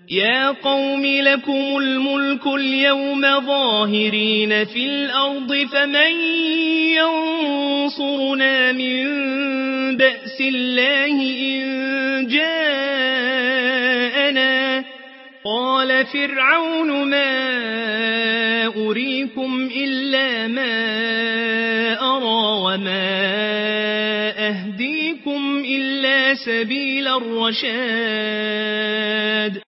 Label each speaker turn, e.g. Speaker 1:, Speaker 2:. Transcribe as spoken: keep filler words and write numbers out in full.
Speaker 1: يا قوم لكم الملك اليوم ظاهرين في الأرض فمن ينصرنا من بأس الله إن جاءنا قال فرعون ما أريكم إلا ما أرى وما أهديكم إلا سبيل الرشاد